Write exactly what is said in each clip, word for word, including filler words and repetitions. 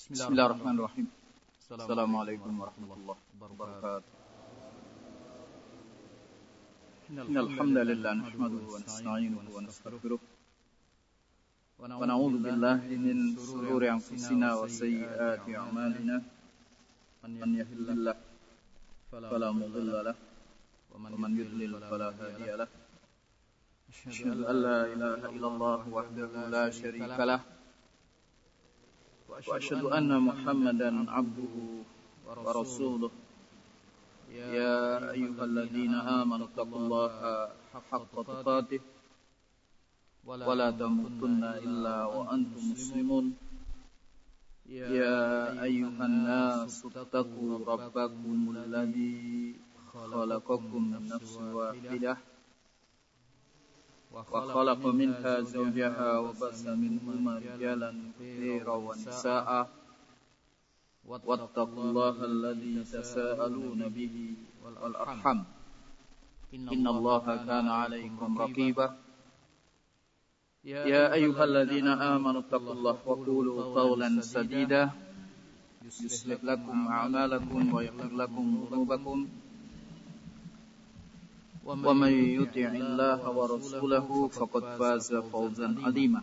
Bismillahirrahmanirrahim. Assalamualaikum warahmatullahi wabarakatuh. Innal hamdalillah nahmaduhu wa nasta'inuhu wa nastaghfiruh wa na'udzu billahi min shururi anfusina wa sayyiati a'malina. Man yahdihillahu fala mudilla lahu wa man yudlil fala hadiya lahu. Asyhadu an la ilaha illallah wahdahu la syarika lahu wa asyhadu anna Muhammadan abduhu wa rasuluh. Ya ayyuhalladzina amanu taqullaha haqqa tuqatih wa la tamutunna illa wa antum muslimun. Ya ayyuhan nasu taqu rabbakumul ladzi khalaqakum min nafsin wahidah wa khalaqa minha zawjaha wa bassa minhuma rijalan katsiran wa nisaa'a wattaqullaha alladzi tasaaluna bihi wal arham innallaha kana 'alaykum raqiba. Ya ayyuhalladzina amanu taqullaha wa qulu qawlan sadida yuslih lakum a'malakum wa yaghfir lakum dhunubakum wa man yuti'illaha wa rasulahu faqad faza fawzan 'azima.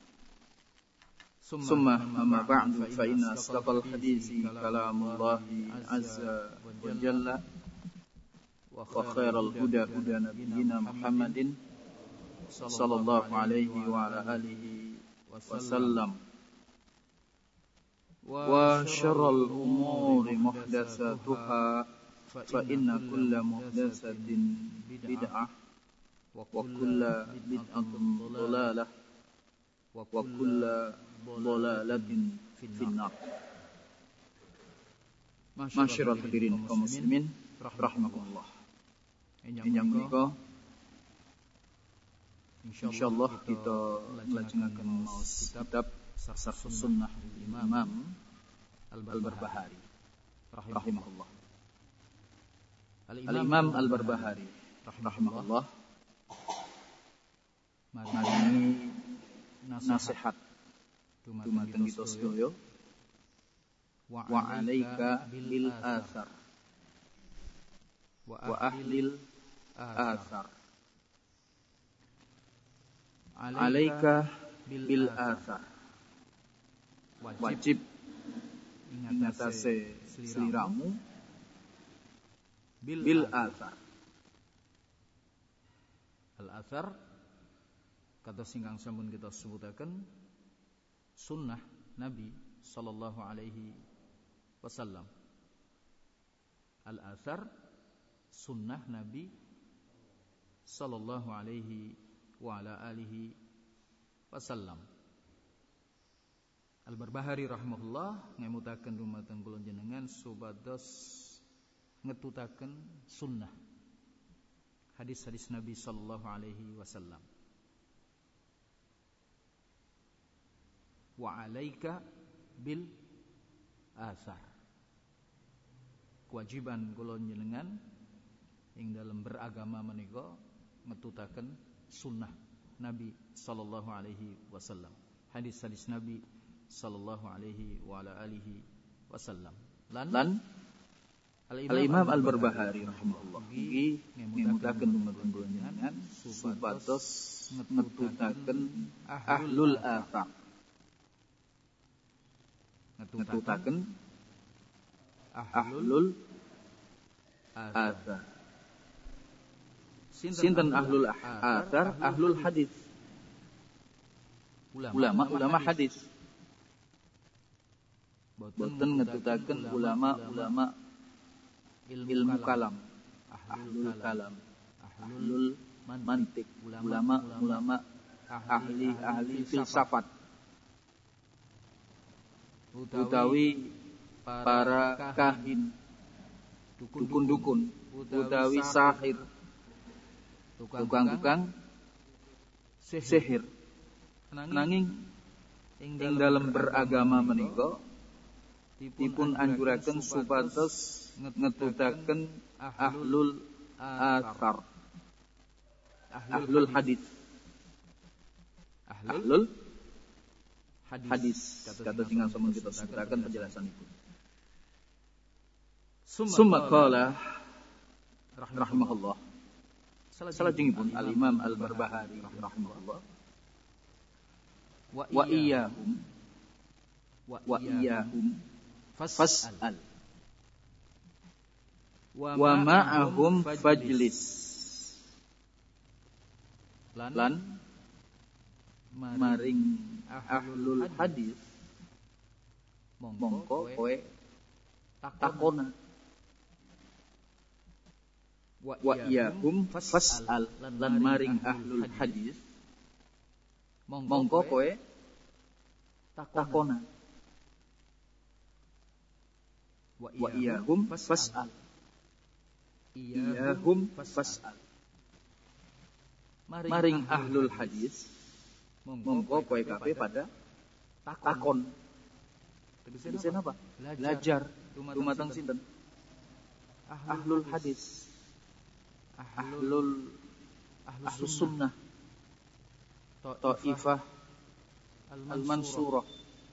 Summa amma ba'du fa inna asdaqal hadithi kalamullahi azza wa jalla wa khairal huda huda nabiyyina Muhammadin sallallahu alaihi wa ala alihi wa sallam wa syarrul umuri muhdatsatuha fa inna kulla muhdatsatin bid'ah wa kulla bid'atin dhalalah wa kulla dhalalatin finnar. Masyarul hadirin kaum muslimin rahimakumullah. Yang menika insyaallah kita nglajengaken maos kitab Sarh Sunnah Imam Al-Barbahari rahimahullah. Al-Imam Al-Barbahari rahimahullah maringi nasihat dumateng kita sedaya wa alaika bil athar wa ahlil athar. Alaika bil athar, wajib ingatase sliramu bil athar. Al athar kata singkang sampun kita sebutaken sunnah Nabi sallallahu alaihi wasallam. Al athar sunnah Nabi sallallahu alaihi wa ala alihi wasallam. Al-Barbahari rahimahullah ngemutaken dumateng kula jenengan supados ngetutaken sunnah hadis-hadis Nabi sallallahu alaihi wasallam. Wa alaika bil athar, kewajiban kula jenengan ing dalam beragama menika ngetutaken sunnah Nabi sallallahu alaihi wasallam, hadis-hadis Nabi sallallahu alaihi wa ala alihi wasallam. Lan, Lan Al-Imam Al-Barbahari rahimahullah iki ngemutaken dumateng kula jenengan supados ngetutaken ahlul afaq, ngetutaken ahlul athar. Sinten ahlul athar? Ahlul hadis, ulama-ulama hadis. Boten ngetutaken ulama-ulama ilmu kalam, ahlul kalam, ahlul mantik, ulama-ulama ahli-ahli filsafat, utawi para kahin, dukun-dukun, utawi sahir, tukang-tukang sihir. Nanging ing dalam beragama menika dipun anjuraken supados ngetutaken ahlul athar, ahlul hadis, ahlul hadis. Kata tinggal sama kita sebutkan penjelasan itu. Summa qala rahimahullah. Salajengipun Al-Imam Al-Barbahari rahimahullah. Wa iyyahum wa iyyahum fas'al wa ma'ahum fajlis. Lan maring ahlul hadis mongko kowe takona. Wa iyyahum fas'al lan maring ahlul hadis mongko kowe takona. Wa iyyahum fas'al iyyahum fas'al maring ahlul hadis mongko kowe kabeh pada takon. Tegese apa? Belajar dumateng sinten? Ahlul hadis. Ahlul ahlus sunnah, Taifah al-mansurah,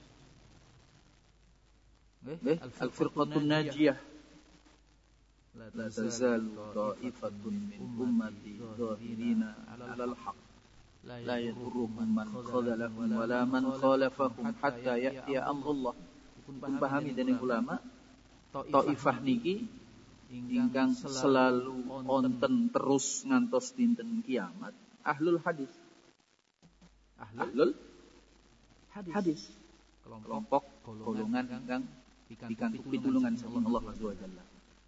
al-firqatun najiyah. La tazalu ta'ifatun min ummati dhahirina 'alal haqq la yadurruhum man khadalahum wa la man khalafahum hatta ya'tiya amrullah. Pun pahami dening ulama Taifah niki ingkang selalu wonten terus ngantos dinten kiamat ahlul hadis. Ahlul hadis kelompok golongan ingkang pikantuk pitulungan saking Allah Azza wa Jalla.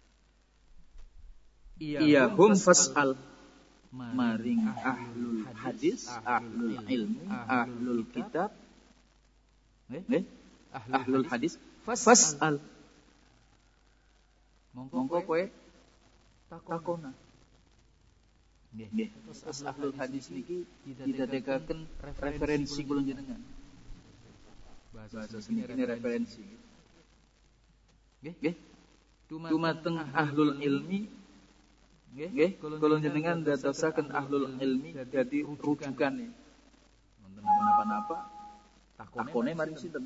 Iyahum fas'al maring ahlul hadis, ahlul ilmi, ahlul kitab, nggih, ahlul hadis fas'al mongko kowe takona. Nggih, terus ahlul hadis niki didadekaken referensi kula jenengan. Bahasa seni ini referensi. Nggih, nggih. Dumateng ahlul ilmi nggih, kula jenengan dadosaken ahlul ilmi dadi rujukane. Wonten napa-napa takone maring sinten?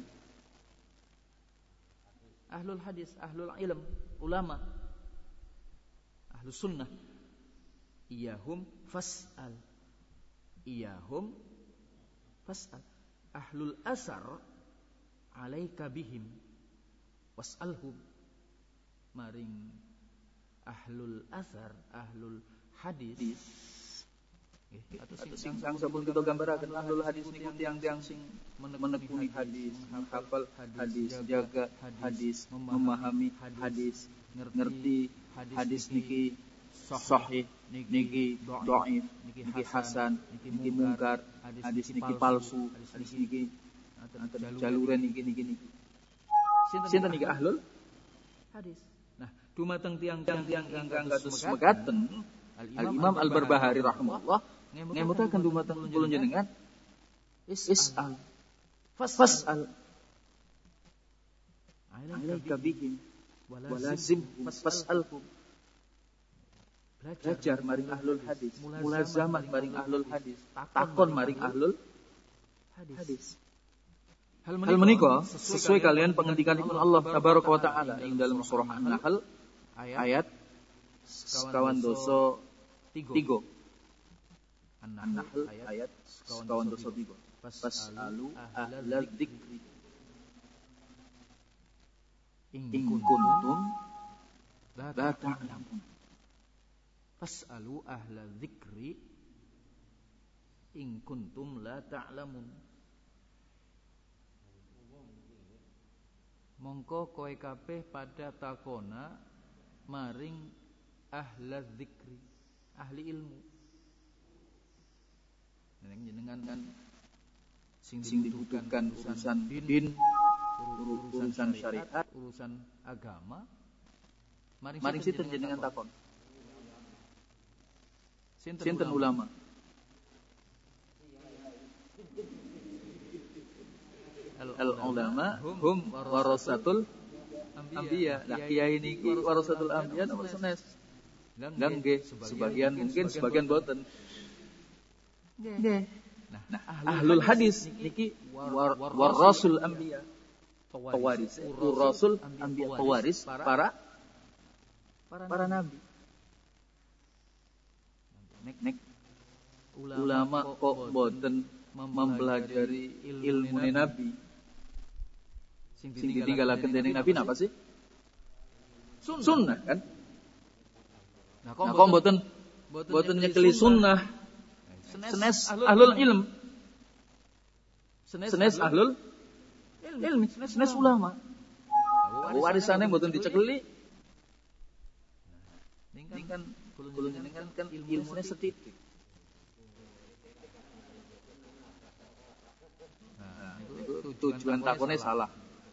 Ahlul hadis, ahlul ilm, ulama, ahlus sunnah. Iyahum fas'al, iyahum fas'al. Ahlul asar alaika bihim was'alhum maring ahlul asar, ahlul hadis. Atau sing sang sampun kita gambaraken ahlul hadis niku tiyang-tiyang sing menekuni hadis, menghafal hadis, jaga hadis, memahami hadis, ngerti hadis niki sahih, niki dhaif, niki hasan, niki mungkar, hadis niki palsu, hadis niki jaluran niki niki niki. Sinten niki ahlul hadis. Nah, dumateng tiyang-tiyang ingkang kados mekaten Al-Imam Al-Barbahari rahimahullah ngemutaken dumateng kula jenengan is'al fas'al alaika bihim walazim fas'alhum. Belajar maring ahlul hadis, mulazamah maring ahlul hadis, takon maring ahlul hadis. Hal menika sesuai kalian pengendikanipun Allah tabaraka wa taala ing dalam surah An-Nahl ayat sekawan doso tiga. An-Nahl ayat sekawan doso tiga. Fas'alu ahla dzikri in kuntum la ta'lamun. Fas'alu ahla dzikri in kuntum la ta'lamun. Mongko kowe kabeh pada takona maring ahla dzikri, ahli ilmu. Jenengan kan sing dibutuhkan urusan din, urusan syariat, urusan agama. Maring sinten jenengan takon? Sinten ulama? Al-ulama hum warasatul anbiya. Lah kiai niki warasatul anbiya nomor sanes. Nggih, sebagian mungkin sebagian boten. Nggih. Nah, ahlul hadis niki war, warasul anbiya, pewaris, rasul anbiya, pewaris para para nabi. Nek nek ulama kok boten mempelajari ilmu nabi. Sing ditinggalaken dening nabi napa sih? Sunnah kan? Nah, kok boten boten nyekeli sunnah. Senes ahlul ilm. Senes ahlul ilm, senes ulama. Warisane mboten dicekeli. Ini kan kulo jenengan kan ilmune sethithik. Nah, itu tujuan takone salah.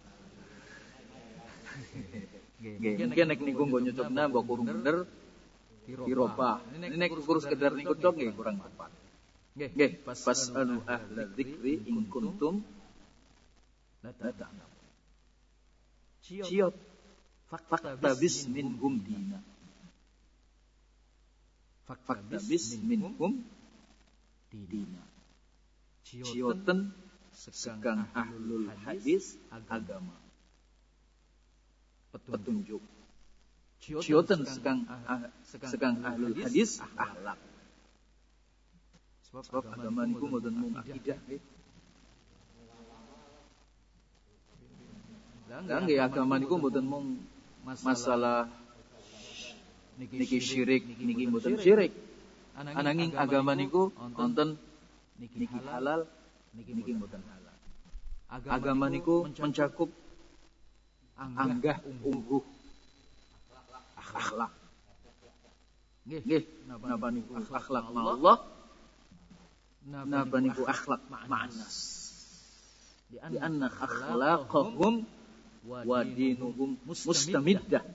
Nggih, mungkin nek niku nggo nyocokna mbok kurang bener dirobah. Ini nek kurang sekedar niku tok nggih kurang tepat. Nggih, fasalu ahla dzikri in kuntum la ta'lamun. Ciot faktabis minhum dina. Faktabis minhum dina. Cioten sekang ahlul hadis agama. Petunjuk. Cioten sekang sekang ahlul hadis akhlak. Sebab agama niku mboten mung akidah nggih. Lah nggih agama niku mboten mung masalah niki syirik, niki mboten syirik. Ananging agama niku wonten niki halal, niki mboten halal. Agama niku mencakup anggah ungguh akhlak. Nggih, napa niku akhlak Allah? Napa niku akhlak ma'nas. Di anna akhlaqahum wa dinuhum mustamiddah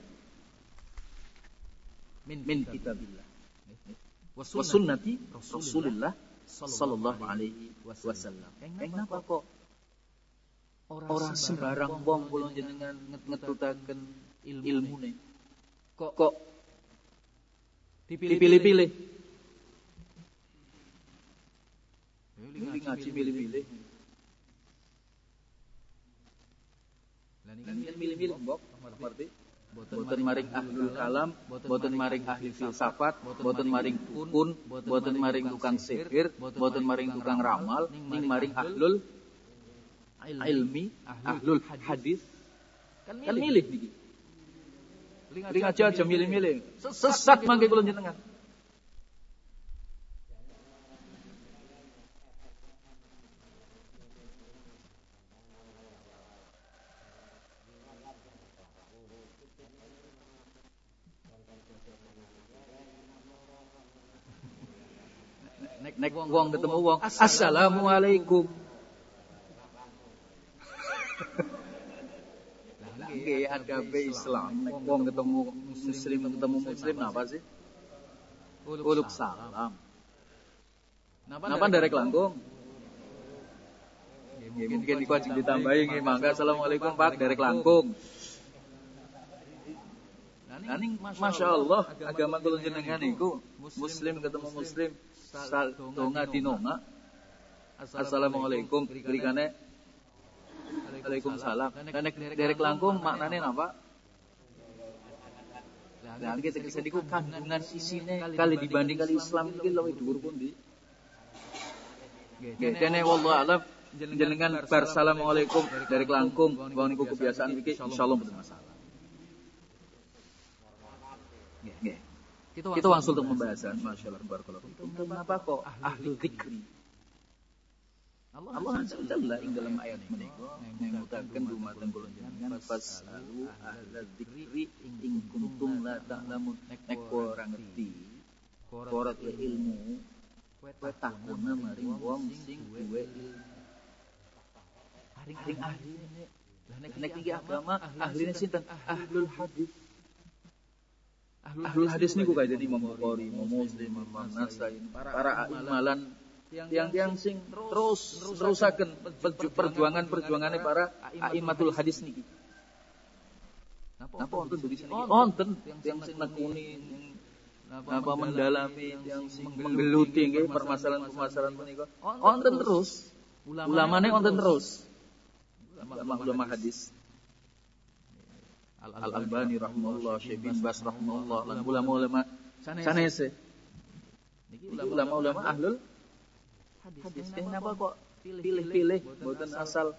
min kitabillah wa sunnati Rasulillah sallallahu alaihi wasallam. Kenapa kok ora sembarang wong kula jenengan ngetutaken ilmune? Kok kok dipilih-pilih? Ini ngaji pilih-pilih. Lah niki kan milih-milih mbok, ngerti? Boten maring ahlul kalam, boten maring ahli filsafat, boten maring dukun, boten maring tukang sihir, boten maring tukang ramal, ning maring ahlul ilmi, ahlul hadis. Kan milih niki. Ling aja aja milih-milih. Sesat mangke kula jenengan. Nek wong ketemu wong, assalamualaikum. Nggih, adabe Islam. Nek wong ketemu muslim ketemu muslim napa sih? Uluk salam. Napa nderek langkung? Nggih, mungkin iku ajeng ditambahi nggih, mangga assalamualaikum Pak, nderek langkung. Nah, ning masyaallah agama kula jenengan niku muslim ketemu muslim sal donga dinonga assalamualaikum krikane waalaikumsalam. Nek derek langkung maknane napa? Lah iki tegese niku kandungan isine kali dibanding kali Islam iki luwih dhuwur pundi? Nggih, dene wallahu alam jenengan bar assalamualaikum derek langkung wong niku kebiasaan iki insyaallah mboten masalah. Nggih, nggih. Kita langsung untuk pembahasan masyaallah barakallahu fikum. Kenapa kok ahli dzikri? Allah Azza wa Jalla ing dalam ayat menika ngutaken dumateng kula jenengan fasalu ahla dzikri in kuntum la ta'lamun. Nek ora ngerti, ora ilmu, kowe takuna maring wong sing duwe ilmu. Haring ahline. Lah nek iki agama ahline sinten? Ahlul hadis. Ahlul hadis niku kaya Imam Bukhari, Imam Muslim, Imam Nasai, para imamalan yang yang sing terus nerusaken perjuangan-perjuangane para aimatul hadis niki. Napa wonten tulisan iki? Wonten yang sing nekuni napa mendalami yang menggeluti nggih permasalahan-permasalahan menika. Wonten terus. Ulamane wonten terus. Ulama-ulama hadis. Al-Albani rahimahullah, Syekh bin Bas rahimahullah, lan ulama-ulama sanese. Niki ulama-ulama ahlul hadis. Kenapa kok pilih-pilih mboten asal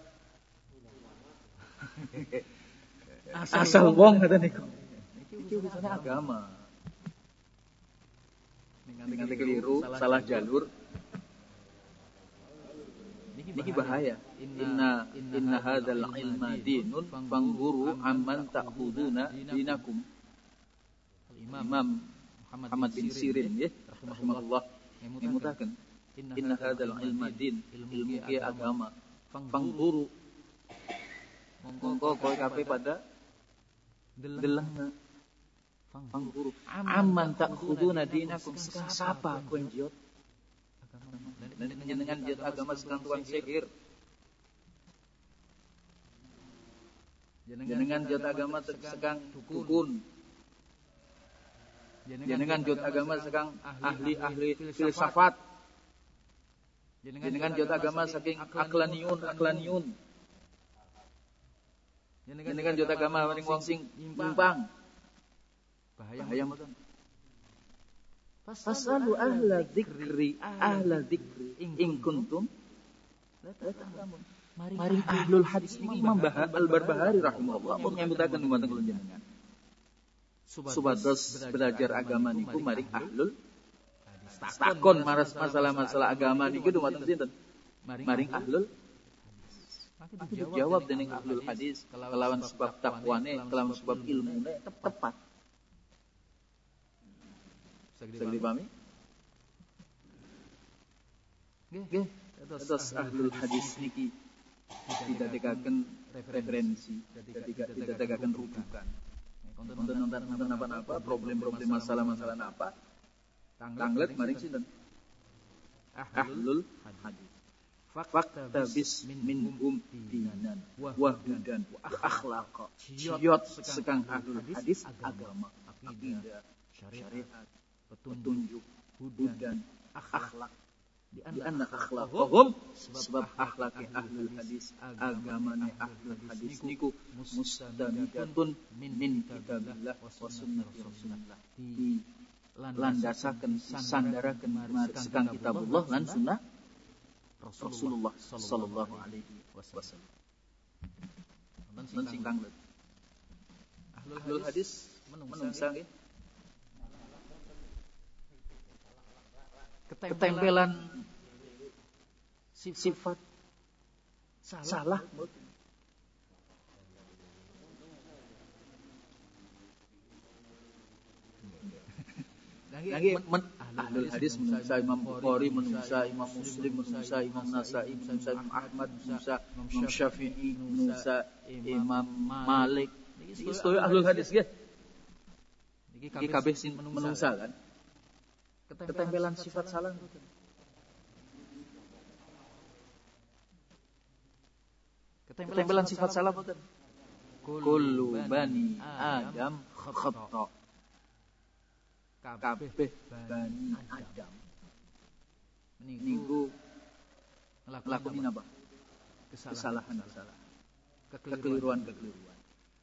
asal wong ngoten niku. Iki urusannya agama. Nganti keliru, salah jalur. Niki bahaya. Inna inna hadzal ilma dinun fanzuru amman ta'khuduna dinakum. Imam Muhammad bin Sirin nggih rahimahullah ngemutaken inna hadzal ilma din, ilmu ki agama. Fanzuru mongko kowe kabeh pada deleng. Fanzuru amman ta'khuduna dinakum, sapa kowe njot dan dengan jihad agama sedang tukang sihir. Jenengan jihad agama sedang dukun. Jenengan jihad agama sedang ahli-ahli filsafat. Jenengan jihad agama saking aklaniun, aklaniun. Jenengan jihad agama maring wong sing nyimpang. Bahaya mboten. Fasalu ahla dzikri ahla dzikri in kuntum la ta'lamun. Mari ahlul hadis ini membahas Al-Barbahari rahimahullah pun nyambutaken dumateng kula jenengan. Supados belajar agama niku mari ahlul takon masalah-masalah agama niku dumateng sinten? Mari ahlul maka dijawab dening ahlul hadis kelawan sebab takwane, kelawan sebab ilmune tepat. Saged dipahami? Nggih, terus ahlul hadis niki didadekaken referensi, didadekaken rujukan. Nonton apa-apa, problem-problem masalah-masalah apa? Tanglet mari sinten? Ahlul hadis. Faktabis minhum dinan wa hudan wa akhlaqa. Ciot sekang ahlul hadis agama, akidah, syariat, petunjuk, hudan, akhlak. Di anna akhlaqahum sebab akhlaknya ahlul hadis, agamanya ahlul hadis niku mustamidatun min kitabillah wa sunnati Rasulillah. Di landasaken sandaraken sekang kitabullah lan sunnah Rasulullah sallallahu alaihi wasallam. Wonten sing kanglet. Ahlul hadis menungsa nggih ketempelan sifat salah. Lagi ahlul hadis menungsa Imam Bukhari, menungsa Imam Muslim, menungsa Imam Nasa'i, menungsa Imam Ahmad, menungsa Imam Syafi'i, menungsa Imam Malik. Iki sedaya ahlul hadis nggih. Iki kabeh sing menungsa kan. Ketempelan sifat salah. Ketempelan sifat salah boten. Kullu bani Adam khata. Kabeh bani Adam niku nglakoni napa? Kesalahan-kesalahan. Kekeliruan-kekeliruan.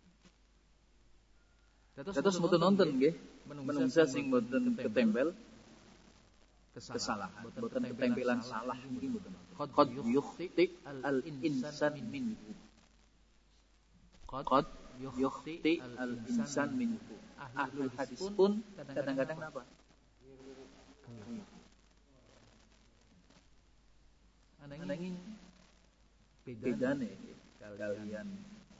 Dados mboten nonton nggih, menungsa sing mboten ketempel kesalahan, boten ketempelan salah niki boten. Qad yukhti al-insan minhu. Qad yukhti al-insan minhu. Ahlul hadis pun kadang-kadang apa? Ananging bedane kalian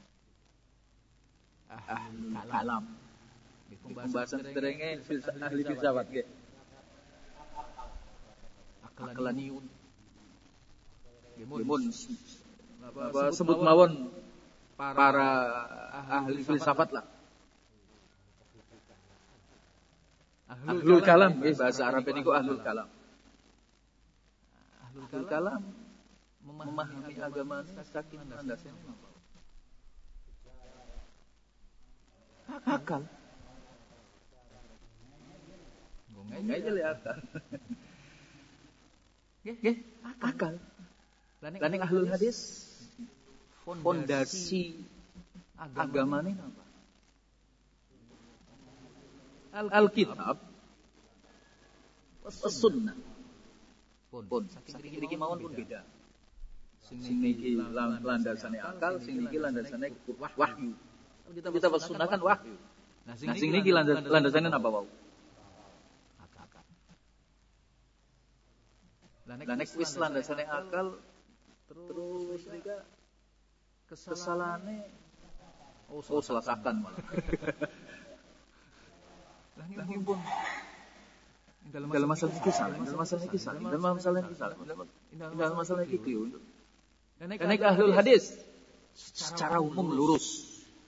ahlul kalam. Pembahasan sederenge ahli filsafat nggih. Aklaniun. Mun apa sebut mawon para ahli filsafat lah. Ahlul kalam nggih bahasa Arab niku ahlul kalam. Ahlul kalam memahami agama saking landasane napa? Akal. aja le akal. Nggih, akal. Lan ning ahlul hadis fondasi agamane apa? Al-Kitab was-Sunnah. Pun saking iki mawon pun beda. Sing niki landasane akal, sing niki landasane wahyu. Kita was-Sunnah kan wahyu. Nah sing niki landasane napa wau? Akal. Lah nek wis landasane akal terus nika kesalahane oh selasakan malah. Lah pun dalam masalah ini salah, dalam masalah ini salah, dalam masalah ini salah, dalam masalah ini keliru. Karena ahlul hadis secara umum lurus.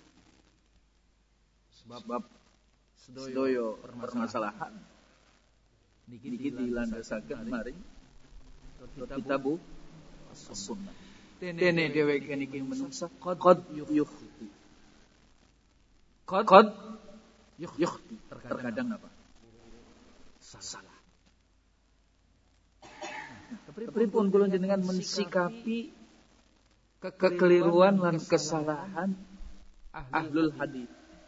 Sebab sedoyo permasalahan niki dilandasaken maring kitabu as-Sunnah. Dene dheweke niki menungsa qad yukhti. Qad yukhti terkadang apa? Salah. Pripun kula jenengan mensikapi kekeliruan lan kesalahan ahlul hadis?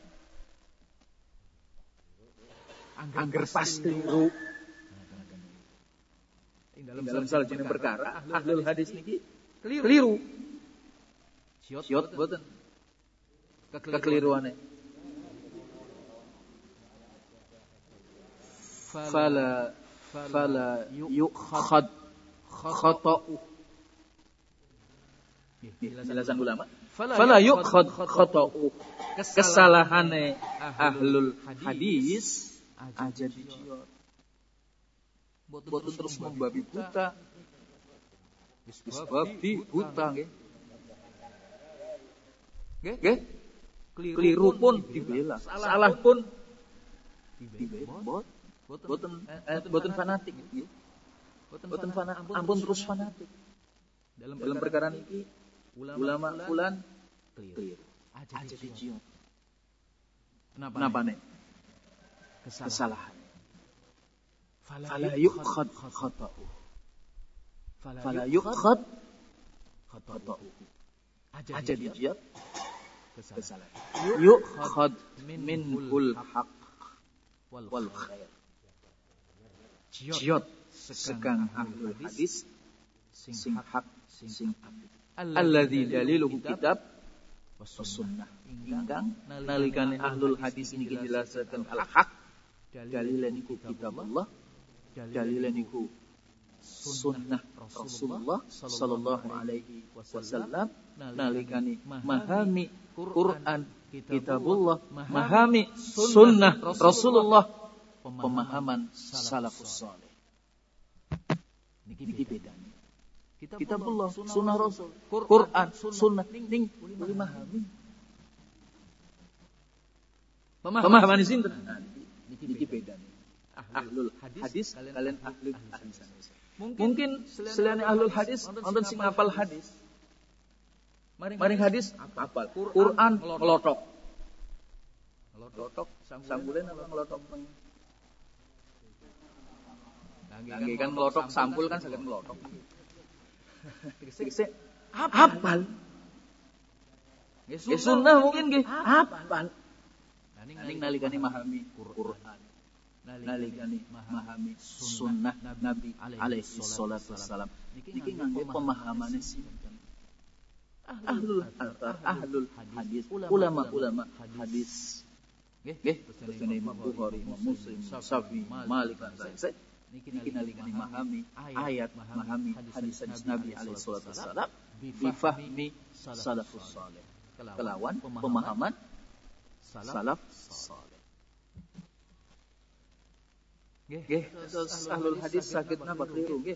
Angger pas keliru. Dalam salah jenis perkara ahlul hadis niki keliru. Siot boten kekeliruane. Fala fala yukhad khata'u. Jelasan ulama. Fala yukhad khata'u. Kesalahane ahlul hadis aja diciot. Boten terus membabi buta. Wis babi buta nggih. Nggih? Keliru pun dibela, salah pun dibela. Boten eh, boten fanatik nggih. Boten fanatik, ampun terus fanatik. Dalam dalam perkara niki ulama fulan keliru. Aja diciot. Kenapa nek? Kesalahan. Fala yukhad khata'u. Fala yukhad khata'u. Aja diciot kesalahan. Yukhad minhul haq wal khair. Ciot sekang ahlul hadis sing hak sing apik. Alladzi daliluhu kitab was sunnah. Ingkang nalikane ahlul hadis niki jelasaken al haq dalilan iku kitab Allah, dalilan iku sunnah Rasulullah sallallahu alaihi wasallam, nalikane memahami Quran kitabullah, memahami sunnah Rasulullah, pemahaman salafus saleh. Niki bedane. Kitabullah, sunnah Rasul, Quran, sunnah ning boleh memahami. Pemahaman sinten? Niki bedane. Ahlul hadis kalian ahlul hadis. Mungkin selain ahlul hadis wonten sing hafal hadis. Maring hadis hafal. Quran ngelotok. Ngelotok sambulen apa ngelotok? Nggih kan ngelotok sampul kan saged ngelotok. Tegese hafal. Nggih sunnah mungkin nggih hafal. Ning nalikane memahami Quran. Nalikane memahami sunnah Nabi alaihi salatu wassalam. Niki nganggo pemahamane sinten? Ahlul athar, ahlul hadis, ulama-ulama hadis. Nggih, terus Imam Bukhari, Imam Muslim, Syafi'i, Malik dan lain-lain. Niki nalikane memahami ayat, memahami hadis-hadis Nabi alaihi salatu wassalam bifahmi salafus saleh. Kelawan pemahaman salaf saleh. Nggih, terus ahlul hadis saged napa keliru nggih.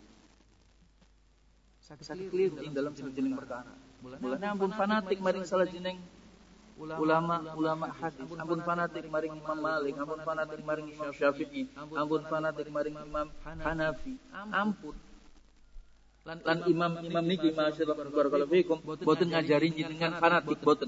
Saged keliru ing dalam jeneng perkara. Mulane ampun fanatik maring salah jeneng ulama-ulama hadis, ampun fanatik maring Imam Malik, ampun fanatik maring Imam Syafi'i, ampun fanatik maring Imam Hanafi. Ampun. Lan imam-imam niki masyaallah barakallahu fikum boten ngajari jenengan fanatik boten.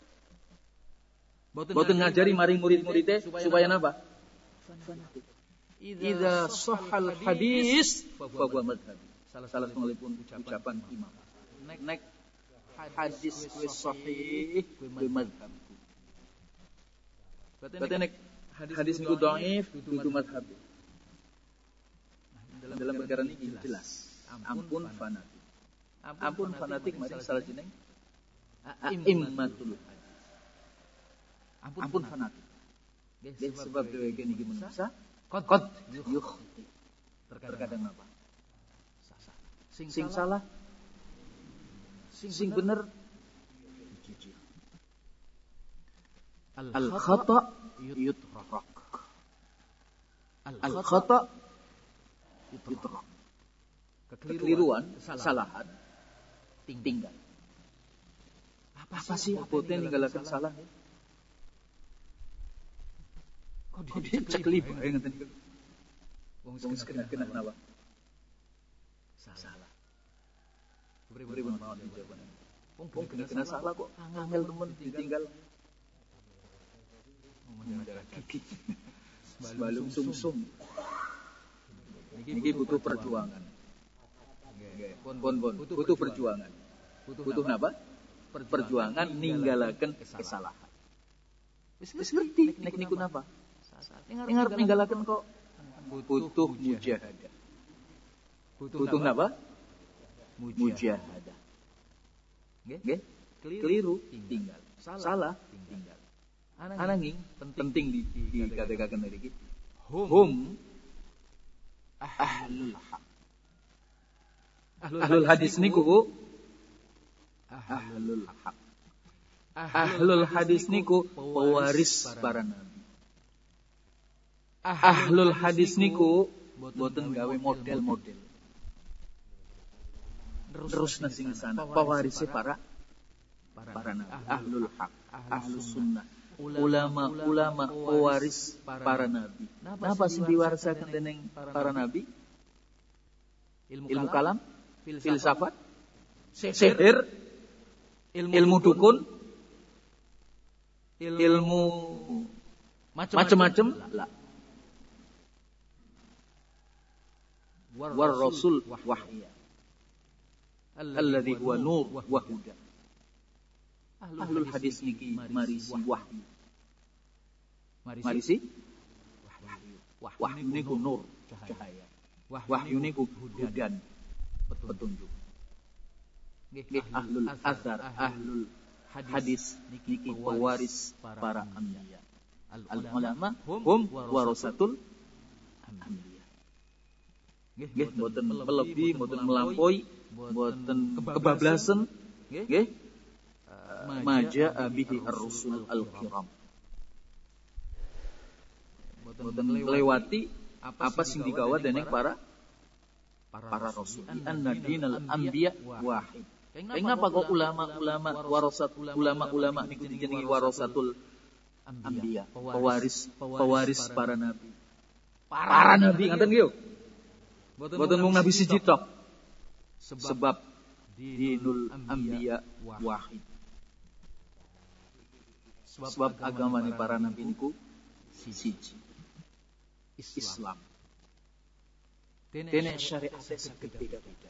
Boten ngajari maring murid-muridé supaya napa? Fanatik. idza sahhal hadis fa huwa madhhab. Salah satunggalipun ucapan imam. Nek hadis wis sahih kuwi madhhabku. Berarti nek hadis niku dhaif dudu madhhab. Dalam perkara ini jelas. Ampun fanatik. Ampun fanatik mari salah jeneng a'immatul hadis. Ampun fanatik. Nggih sebab dheweke niki manusa qad yukhti. Terkadang apa? Sing salah sing bener jujur. Al khata yutrak. Al khata yutrak. Kekeliruan, kesalahan tinggal. Apa sih abote ninggalaken salah? Kok dicekli bae ngeten niku. Wong wis kena-kena napa? Salah. Beri-beri mawon jawaban. Wong kena salah kok angel temen ditinggal. Balung sumsum. Niki butuh perjuangan. Pun-pun butuh perjuangan. Butuh napa? Perjuangan ninggalaken kesalahan. Wis wis ngerti nek niku napa? Ning arep ninggalaken kok butuh mujahadah. Butuh napa? Mujahadah. Nggih? Keliru tinggal. Salah tinggal. Ananging penting di dikatakan mriki hum ahlul haq. Ahlul hadis niku ahlul haq. Ahlul hadis niku pewaris para nabi. Ahlul hadis niku boten gawe model-model. Terus nang sing sana pewarise para para nabi. Ahlul haq, ahlus sunnah. Ulama-ulama pewaris para nabi. Napa sing diwarisaken dening para nabi? Ilmu kalam, filsafat, sihir, ilmu dukun, ilmu macam-macam. War rasul wahya. Alladzi huwa nur wa huda. Ahlul hadis niki marisi wahyu. Marisi wahyu. Wahyu niku nur, cahaya. Wahyu niku hudan, petunjuk. Nggih ahlul azhar, ahlul hadis niki pewaris para anbiya. Al ulama hum warasatul anbiya. Nggih mboten melebihi, mboten melampaui, mboten kebablasan, nggih. Maja bihi ar-rusul al-kiram. Boten melewati apa sing digawa dening para para rasul. Anna dinal anbiya wahid. Kenapa kok ulama-ulama warasat ulama-ulama niku dijenengi warasatul anbiya, pewaris pewaris para nabi. Para nabi ngaten nggih. Boten mung nabi siji tok. Sebab dinul anbiya wahid. Sebab agama ni para nabi niku siji. Islam. Dene syariat sing beda-beda.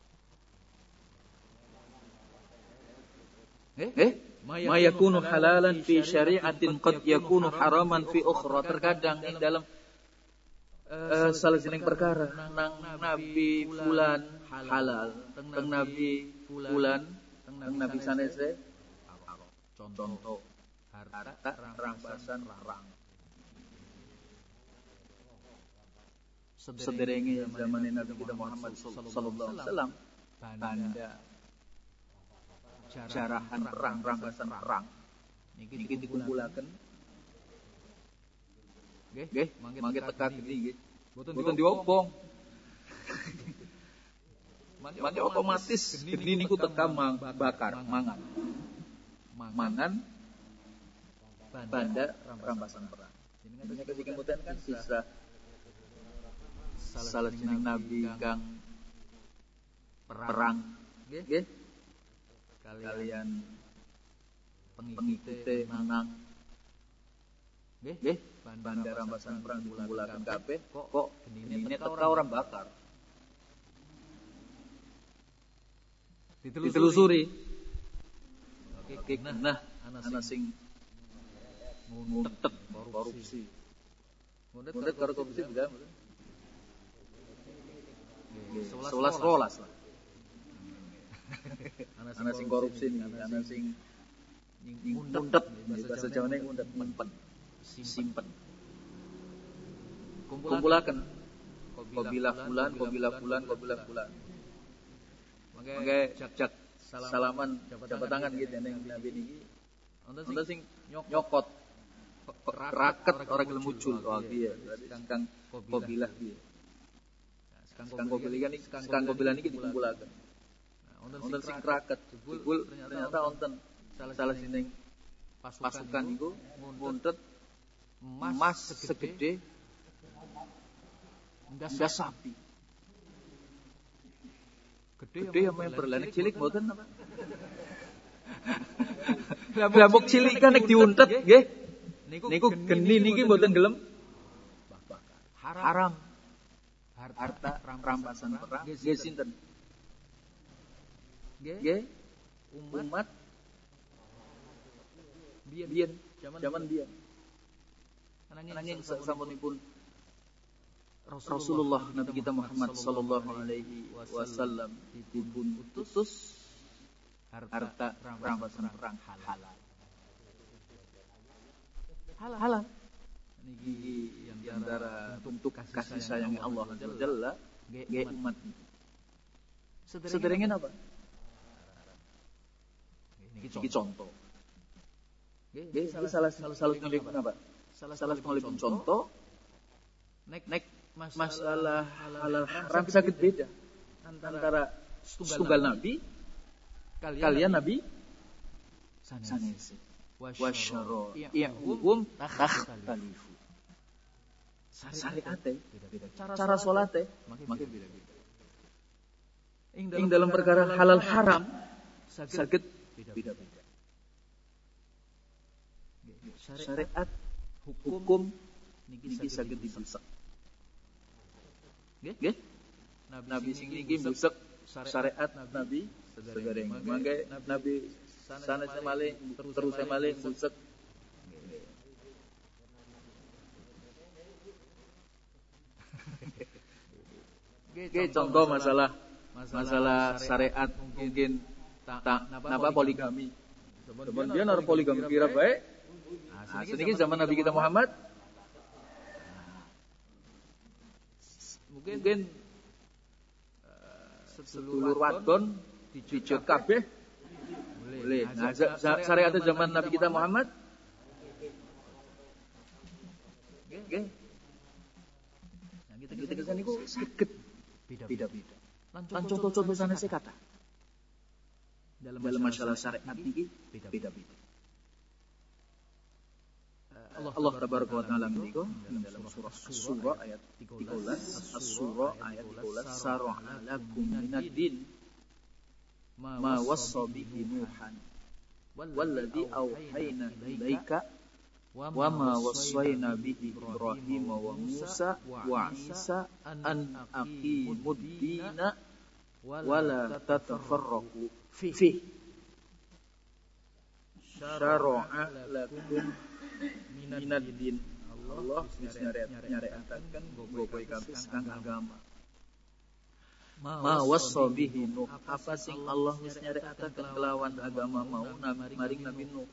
Eh? Eh? Ma yakunu halalan fi syari'atin qad yakunu haraman fi ukhra. Terkadang ing dalam uh, salah jeneng perkara nang nabi fulan halal, teng nabi fulan, teng nabi sanese contoh harta rampasan perang. Sederenge zaman Nabi kita Muhammad sallallahu alaihi wasallam tanda jarahan perang, rampasan perang niki dikumpulaken nggih mangke teka gede nggih boten diobong mangke otomatis gede niku teka bakar mangan mangan banda rampasan perang. Jenenge ketika mboten kan bisa salah jeneng nabi kang perang nggih kalian pengikute menang Nggih, bandar rampasan perang dikumpulaken kabeh kok genine teka orang bakar. Ditelusuri. Oke, nah ana sing nguntet korupsi. Nguntet karo korupsi beda. Sebelas rolas lah. Ana sing korupsi nih, ana sing nguntet, bahasa Jawane nguntet mempet, simpen. Kumpulaken qabilah fulan, qabilah fulan, qabilah fulan. Mangke jak salaman jabat tangan gitu ning nabi niki. Wonten sing nyokot raket ora gelem muncul. Oh piye? Berarti kang qabilah piye? Kang qabilah niki kang qabilah niki dikumpulaken. Wonten sing raket jebul ternyata wonten salah sining pasukan iku nguntet emas segede ndas sapi. Gede yang main berlari cilik mboten apa? Lah mbok cilik kan nek diuntet nggih. Niku geni niki mboten gelem haram. Harta rampasan perang nggih sinten? Nggih umat biyen zaman biyen. Ananging sasampunipun Rasulullah Nabi kita Muhammad sallallahu alaihi wasallam dipun utus harta rampasan perang halal. Halal. Niki antara bentuk kasih sayang Allah Azza wa Jalla ge umat. Sederengin apa? Niki contoh. Nggih, salah salah salah apa? Salah salah contoh nek nek masalah halal haram sakit beda antara setunggal nabi kalian nabi sanese wasyara'i'uhum takhtalifu. Syariate cara salate makin beda-beda. Ing dalam perkara halal haram saged beda-beda. Syariat hukum niki saged dibusak. Nggih? Nabi sing niki mbusek syariat Nabi segareng. Mangke Nabi sanes malih terus malih mbusek. Nggih, contoh masalah masalah syariat mungkin tak napa poligami. Kemudian orang poligami kira baik. Nah, seniki zaman Nabi kita Muhammad mungkin sedulur wadon dijot kabeh boleh. Nah, syariat zaman Nabi kita Muhammad nggih. Nah, kita kesan niku saged beda-beda. Lan contoh-contoh sanes kata. Dalam masalah syariat niki beda-beda. Allah tabaraka wa taala ngendika dalam surah As-Surah ayat tiga belas, As-Surah ayat tiga belas, sara'a lakum minad din ma wassa bihi Nuhan walladzi auhayna ilaika wa ma wassayna bihi Ibrahim wa Musa wa Isa an aqimud dina wa la tatafarraqu fihi syara'a lakum minad din. Allah nyariataken gogoy kabeh kang agama. Ma wassa bihi Nuh, apa sing Allah wis nyariataken kelawan agama mau maring Nabi Nuh.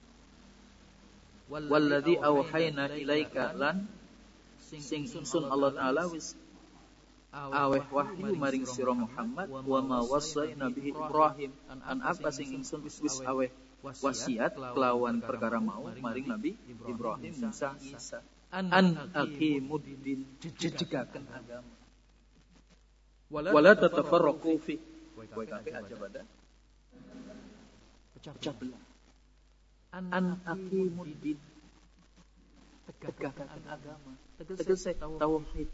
Walladzi auhayna ilaika lan sing ingsun Allah taala wis aweh wahyu maring sira Muhammad wa ma wassayna bihi Ibrahim, an apa sing ingsun wis aweh wasiat kelawan perkara mau maring Nabi Ibrahim Musa Isa an aqimuddin jejegaken agama wala tatafarraqu fi kowe kabeh aja pada pecah belah an aqimuddin tegakkan agama tegese tauhid.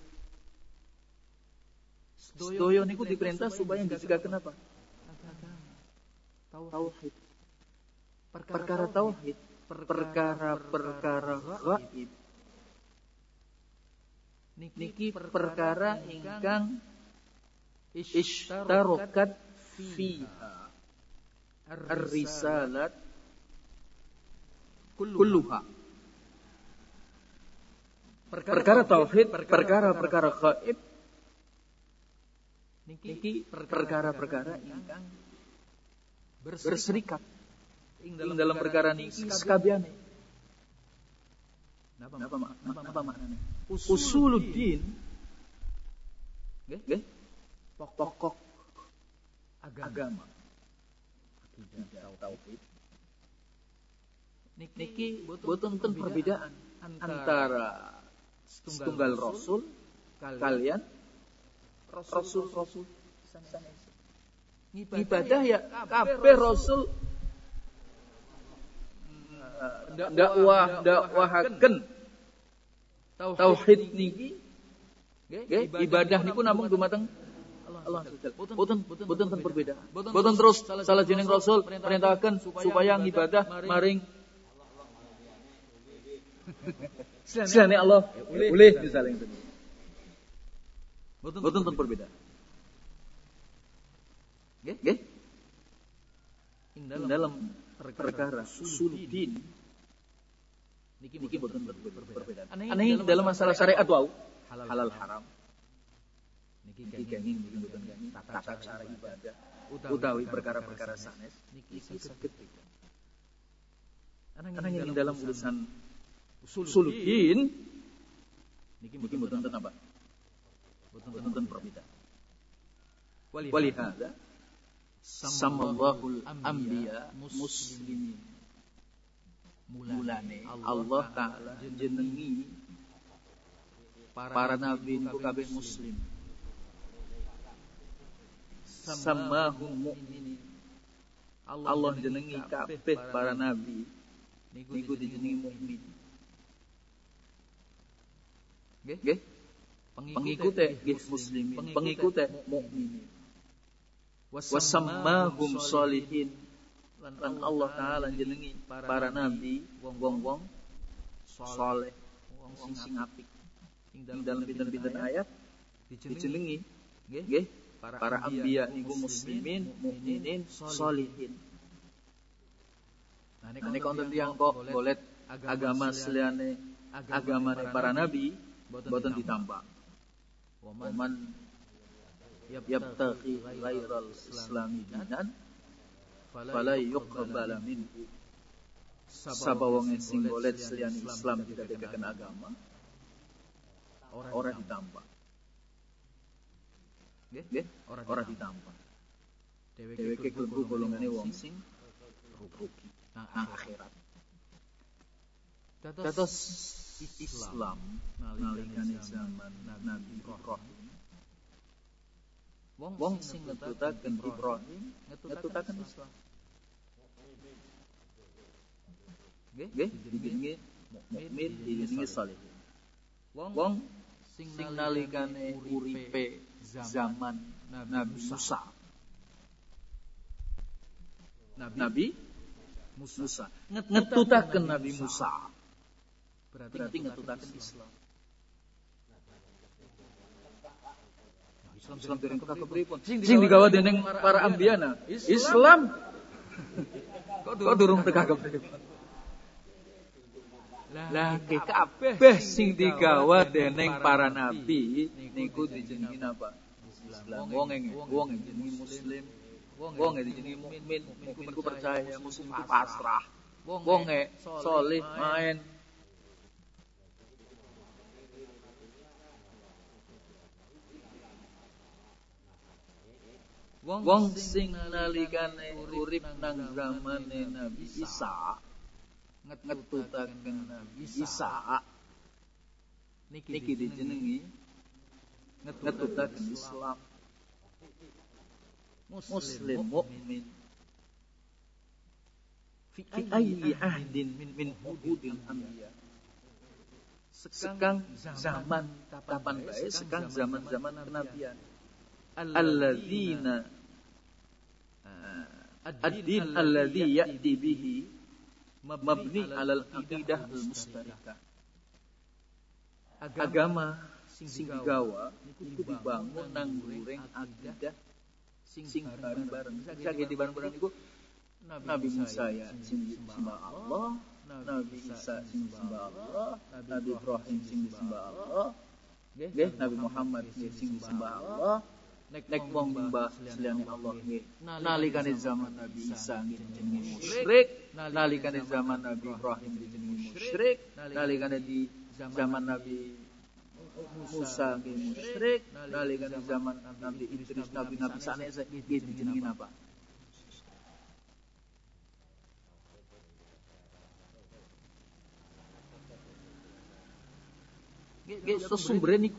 Sedoyo niku diperintah supaya ditegakkan apa? Agama. Tauhid. Perkara tauhid perkara-perkara gaib niki perkara ingkang ishtarakat fiha ar-risalat kulluha. Perkara tauhid, perkara-perkara gaib niki perkara-perkara ingkang berserikat ing dalam perkara niki sakabehane. Napa napa napa maknane? Usuluddin nggih nggih pokok agama. Akidah tauhid niki boten ten perbedaan antara setunggal rasul kalian rasul-rasul sanes. Ibadah ya kabeh rasul dakwah dakwahaken tauhid niki nggih ibadah niku namung dumateng Allah Subhanahu. Boten boten ten perbedaan. Boten terus salah jeneng rasul perintahaken supaya ngibadah maring Selain Allah, boleh misalnya itu. Betul betul berbeda. Nggih, nggih. Dalam perkara usuluddin niki niki betul berbeda. Aneh dalam masalah syariat wau halal haram. Niki kenging niki betul kenging tata cara ibadah utawi perkara-perkara sanes niki saged beda. Aneh yang dalam urusan usuluddin niki mboten ten apa? Mboten ten perbedaan. Walihada samallahul anbiya muslimin. Mulane Allah Taala jenengi para nabi niku kabeh muslim. Samahum mukminin. Allah jenengi kabeh para nabi niku dijenengi mukmin. Nggih, pengikute nggih muslimin, pengikute mukminin. Wasammahum sholihin. Lan Allah Taala jenengi para nabi wong-wong saleh, wong sing apik. Ing dalam pinten-pinten ayat dijenengi nggih para anbiya niku muslimin, mukminin, sholihin. Nah nek konten tiyang kok golet agama seliyane agamane para nabi boten ditambah. Waman yabtaghi ghairal islami dinan fala yuqbal minhu. Sapa wong sing golek seliyane Islam tidak dikeken agama ora ditambah. Nggih, nggih, ora ditambah. Dheweke kudu golongane wong sing rugi nang akhirat. Dados Islam nalikane zaman Nabi Ibrahim. Wong sing ngetutaken Ibrahim, ngetutaken Islam. Nggih, nggih, dijenengi mukmin, dijenengi saleh. Wong sing nalikane uripe zaman Nabi Musa. Nabi Musa ngetutaken Nabi Musa. Berarti ngetutaken Islam. Islam Islam dereng kok kepripun? Sing digawa dening para ambiyana. Islam kok durung teka kepripun? Lah ke kabeh sing digawa dening para nabi niku dijenengi napa? Islam. Wong wong jenenge muslim, wong dijenengi mukmin, mukmin ku percaya, muslim ku pasrah. Wong saleh main. Wong sing nalikane urip nang zamane Nabi Isa ngetutaken Nabi Isa niki dijenengi ngetutaken Islam. Muslim mukmin fi ayyi ahdin min uhudil anbiya. Sekang zaman kapan bae, sekang zaman-zaman kenabian. Alladzina ad-din alladzi ya'ti bihi mabni alal aqidah al-mustarikah. Agama sing digawa itu dibangun nang goreng akidah sing bareng-bareng. Saja di bareng-bareng iku Nabi Musa ya sing disembah Allah, Nabi Isa sing disembah Allah, Nabi Ibrahim sing disembah Allah, nggih Nabi Muhammad sing disembah Allah. Nek wong nyembah seliyane Allah nggih nalikane zaman Nabi Isa nggih jenenge musyrik, nalikane zaman Nabi Ibrahim jenenge musyrik, nalikane di zaman Nabi Musa nggih musyrik, nalikane zaman Nabi Idris, nabi-nabi sanese nggih jenenge napa? Nggih sesumbre niku.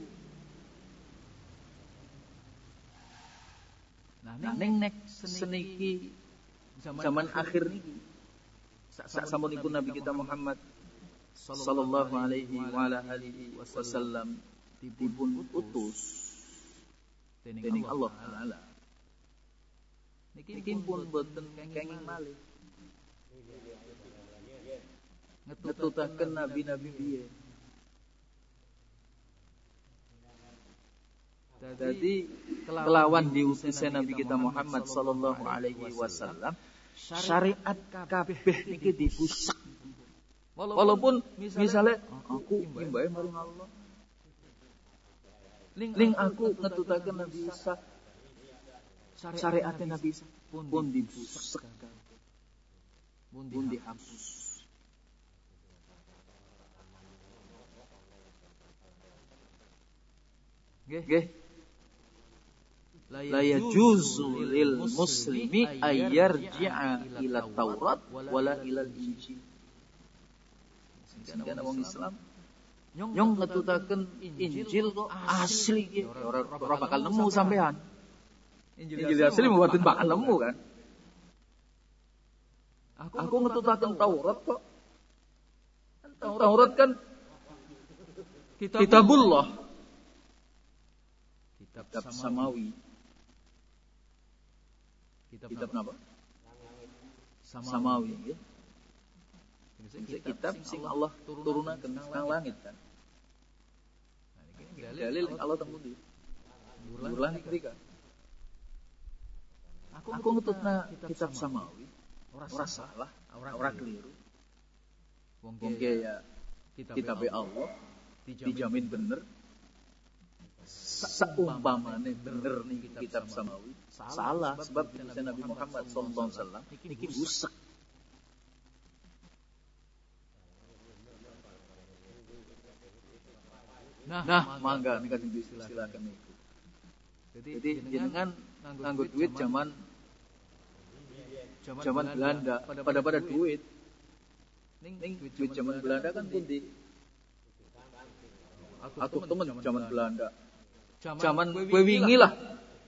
Nah ning nek seniki zaman akhir niki sak samunipun Nabi kita Muhammad sallallahu alaihi wa ala alihi wasallam dipun utus dening Allah taala. Niki pun boten kenging malih ngetutaken nabi-nabi biyen. Jadi kelawan diutusnya Nabi kita Muhammad sallallahu alaihi wasallam, syariat kabeh niki dibusak. Walaupun misalnya aku imbahe marang Allah, ling aku ngetutaken Nabi Isa, syariatnya Nabi Isa pun dibusak, pun dihapus. Nggih. La yajuzu lil muslimi ayyarji'a ila Taurat wala ila Injil. Sehingga wong Islam nyong ngetutaken Injil kok asli ge ora ora bakal nemu sampean. Injil asli mboten bakal nemu kan. Aku ngetutaken Taurat kok. Taurat kan kitabullah. Kitab samawi. Kitab, kitab apa? Samawi, ya. Kitab sing Allah turunaken nang langit kan. Nah, dalil Allah teng pundi? Dhuwur langit mrika. Aku aku ngetutna kitab samawi, ora salah, ora keliru. Wong ya kitab Allah dijamin bener. Saumpamane bener nih kitab samawi salah sebab Nabi Muhammad sallallahu alaihi wasallam niki busak. Nah, mangga nika disilakan niku. Jadi jenengan nganggo duit zaman zaman Belanda, pada pada duit. Ning duit zaman Belanda kan pundi? Aku temen zaman Belanda. Zaman kowe wingi lah.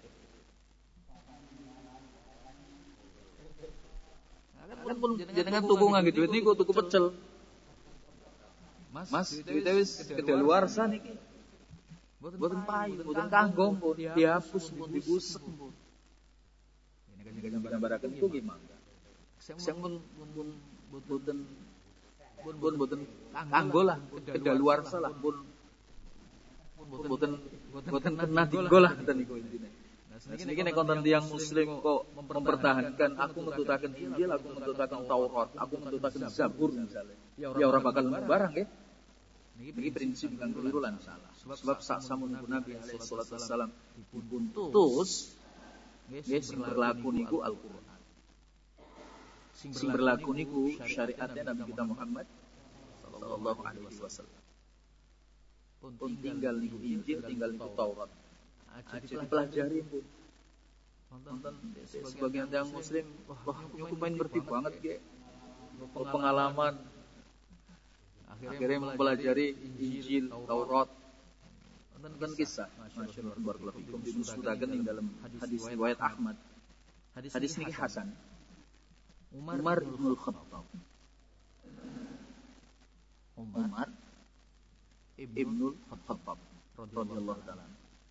Kan pun jenengan tuku nganggo duit niku tuku pecel. Mas, duitnya wis kedaluarsa niki. Mboten payu, mboten kanggo pun dihapus pun dibusek pun. Ini kan gambaraken iku gimana? Sing pun pun mboten pun mboten kanggo lah, kedaluarsa lah pun mboten mboten kena digol lah ngoten niku intine. Nah, niki nek konten tiyang muslim kok mempertahankan aku ngetutaken Injil, aku ngetutaken Taurat, aku ngetutaken Zabur misalnya. Ya ora bakal barang nggih. Niki prinsip kang keliru lan salah. Sebab sak samunipun Nabi alaihi salatu wasallam dipuntus nggih sing berlaku niku Al-Qur'an. Sing berlaku niku syariatnya Nabi kita Muhammad sallallahu alaihi wasallam. Pun tinggal niku Injil, tinggal niku Taurat. Aja dipelajari pun. Nonton sebagian yang muslim, wah aku main ngerti banget ge. Pengalaman. Akhirnya mempelajari Injil, Taurat. Nonton kisah. Masyaallah barakallahu fikum disebutkan ing dalam hadis riwayat Ahmad. Hadis niki hasan. Umar bin Khattab. Umar Ibnul Khattab radhiyallahu ta'ala.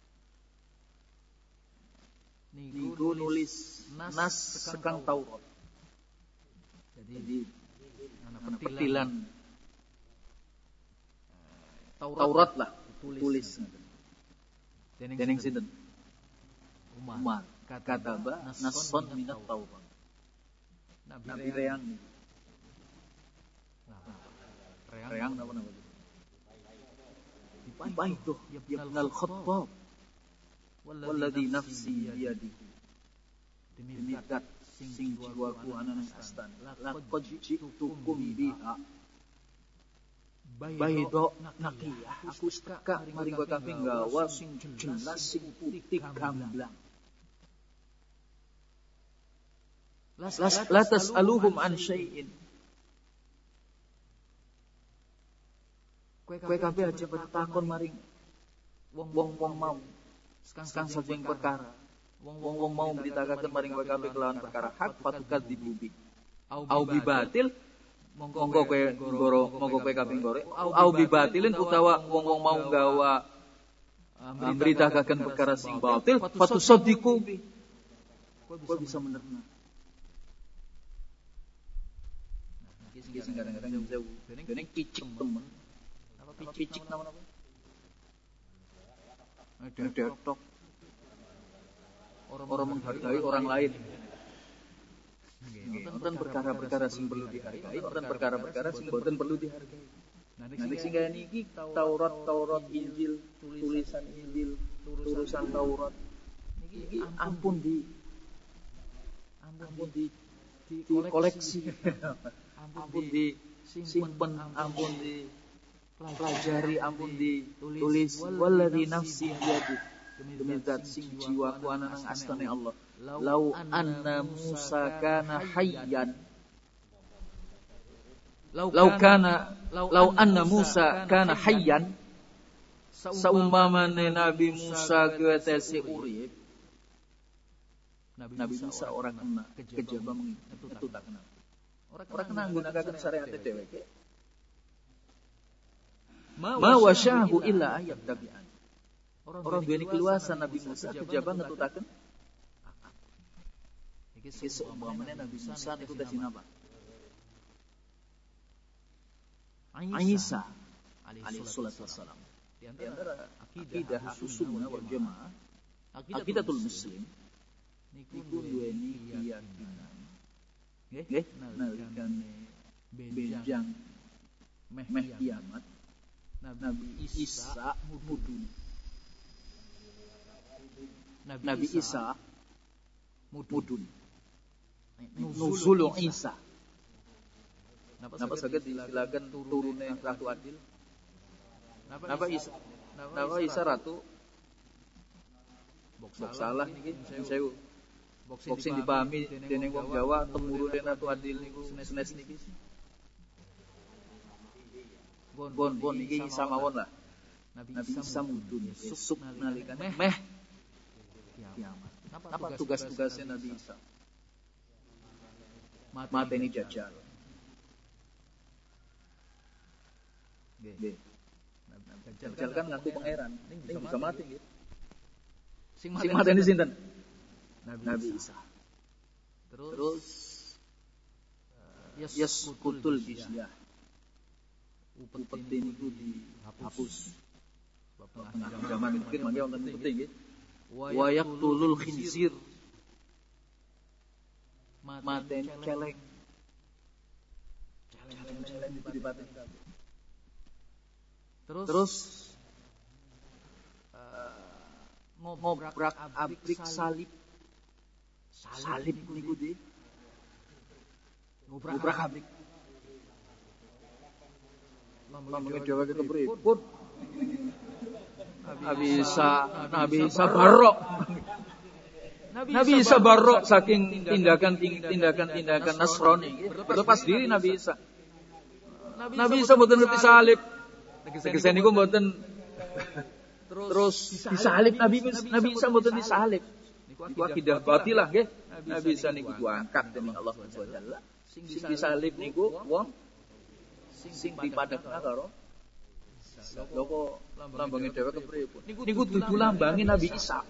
Niku nulis nas sekang Taurat. Jadi petilan Taurat lah tulis. Dening sinten? Umar. Kataba nasson minat Taurat. Nabi reang. Reang apa nama? Apa itu? Ibnul Khattab. Walladhi nafsi biyadihi. Demi zat sing jiwaku ana nang astan. Laqad ji'tukum biha. Baido nakiyah. Aku seka maring kowe kabeh nggawa sing jelas sing putih gamblang. La tas'aluhum an syai'in. Kowe kabeh aja bertakon maring wong-wong mau sekang saking perkara. Wong-wong mau mberitakan maring kowe kabeh kelawan perkara hak patukat dibubi. Au bibatil monggo kowe ngoro monggo kowe kabeh ngore. Au bibatilin utawa wong-wong mau nggawa mberitakan perkara sing batil fatusadiku. Kowe bisa menerima. Iki sing kadang-kadang jauh. Dene kicik temen. Apa kicik namanya apa? Detok. Orang menghargai orang lain. Enten perkara-perkara sing perlu dihargai, enten perkara-perkara sing boten perlu dihargai. Nanti sing kaya niki Taurat, Taurat, Injil, tulisan Injil, tulisan Taurat. Niki ampun di ampun di dikoleksi. Ampun di simpen, ampun di pelajari, ampun ditulis. Walladzi nafsi biyadihi. Demi zat sing jiwaku ana nang astane Allah. Lau anna Musa kana hayyan. Lau kana lau anna Musa kana hayyan. Saumpamane Nabi Musa getese urip. Nabi Musa orang kena kejaba itu tak kena. Orang kena nggunakaken syariat dheweke. Ma wasyahu illa ayat tabi'an. Orang duweni keluasan Nabi Musa kejaba ngetutaken iki seumpamane Nabi Musa niku dadi napa? Isa alaihi salatu wassalam. Di antara akidah Ahlussunnah wal Jamaah, akidatul muslim niku duweni keyakinan nggih nalikane benjang meh kiamat Nabi Isa mudun. Nabi Isa mudun. Nuzul Isa. Napa saged diistilahaken turune Ratu Adil? Napa Isa? Napa Isa ratu? Bok salah niki sewu. Bok sing dipahami dening wong Jawa temurune Ratu Adil niku senes niki. Bon-bon niki Isa mawon lah. Nabi Isa mudun esuk nalikane meh kiamat. Apa tugas-tugasnya Nabi Isa? Mateni Dajjal. Nggih. Dajjal kan ngaku pangeran, ning bisa mati nggih. Sing mateni sinten? Nabi Isa. Terus yasqutul jizyah. Upeti niku dihapus. Bapak zaman mungkin mangke wonten upeti nggih. Wa yaqtulul khinzir. Maten celeng. Celeng-celeng itu dipateni kabeh. Terus Terus uh, ngobrak abrik salib. Salib niku di ngobrak abrik. Lamun dheweke kepripun? Nabi Isa, Nabi Isa barok. Nabi Isa barok saking tindakan-tindakan Nasrani. Lepas diri Nabi Isa. Nabi Isa mboten ngerti salib. Tegese niku mboten terus disalib Nabi Nabi Isa mboten disalib. Niku akidah batilah nggih. Nabi Isa niku diangkat dening Allah Subhanahu wa taala. Sing disalib niku wong sing dipadakna karo lha kok lambange dhewe kepripun? Niku dudu lambange Nabi Isa.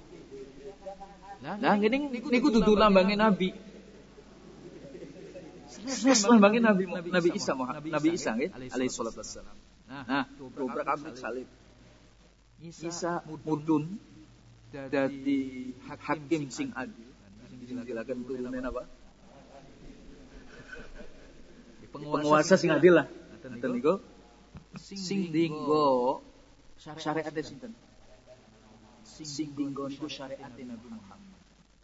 Lah ngene niku dudu lambange Nabi. Setelah bagi Nabi Nabi Isa Muhammad Nabi Isa nggih alaihi salatu wassalam. Nah, dobrak abrik salib. Isa mudun dadi hakim sing adil. Silakan turunin apa? Penguasa sing adil lah. Ngoten niku sing dinggo syariat sinten? Sing dinggo niku syariat Nabi Muhammad.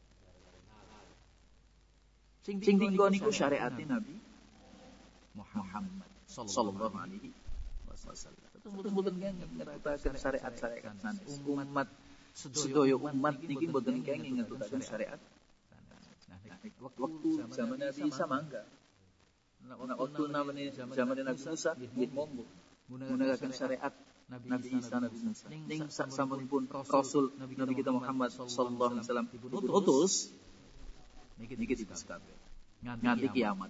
Sing dinggo niku syariat Nabi Muhammad sallallahu alaihi wasallam. Terus mboten ngetutaken syariat-syariat sanes. Umat sedaya umat niki mboten kenging ngetutaken syariat. Nah, waktu zaman Nabi Isa mangga. Nah, waktu namanya zaman Nabi Musa nggih monggo menggunakan syariat Nabi Isa Nabi Musa. Ning sasampunipun Rasul Nabi kita Muhammad sallallahu alaihi wasallam diutus niki diutus kabeh nganti kiamat.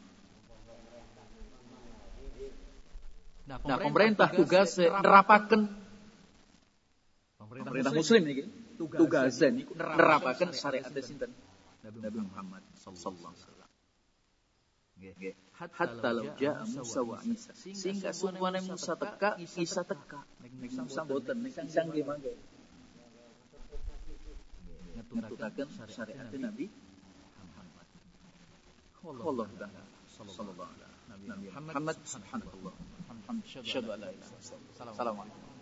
Nah, pemerintah tugas nerapaken pemerintah muslim niki tugasnya niku nerapaken syariat sinten Nabi Muhammad sallallahu alaihi wasallam. Nggih. Hatta law jaa Musa wa Isa. Sehingga sumpane Musa teka, Isa teka. Nek Musa mboten, nek Isa nggih mangke. Ngetutaken syariat Nabi Muhammad. Wallahu ta'ala sallallahu alaihi Nabi Muhammad subhanallah. Alhamdulillah. Syadu alla ilaha illallah. Assalamualaikum.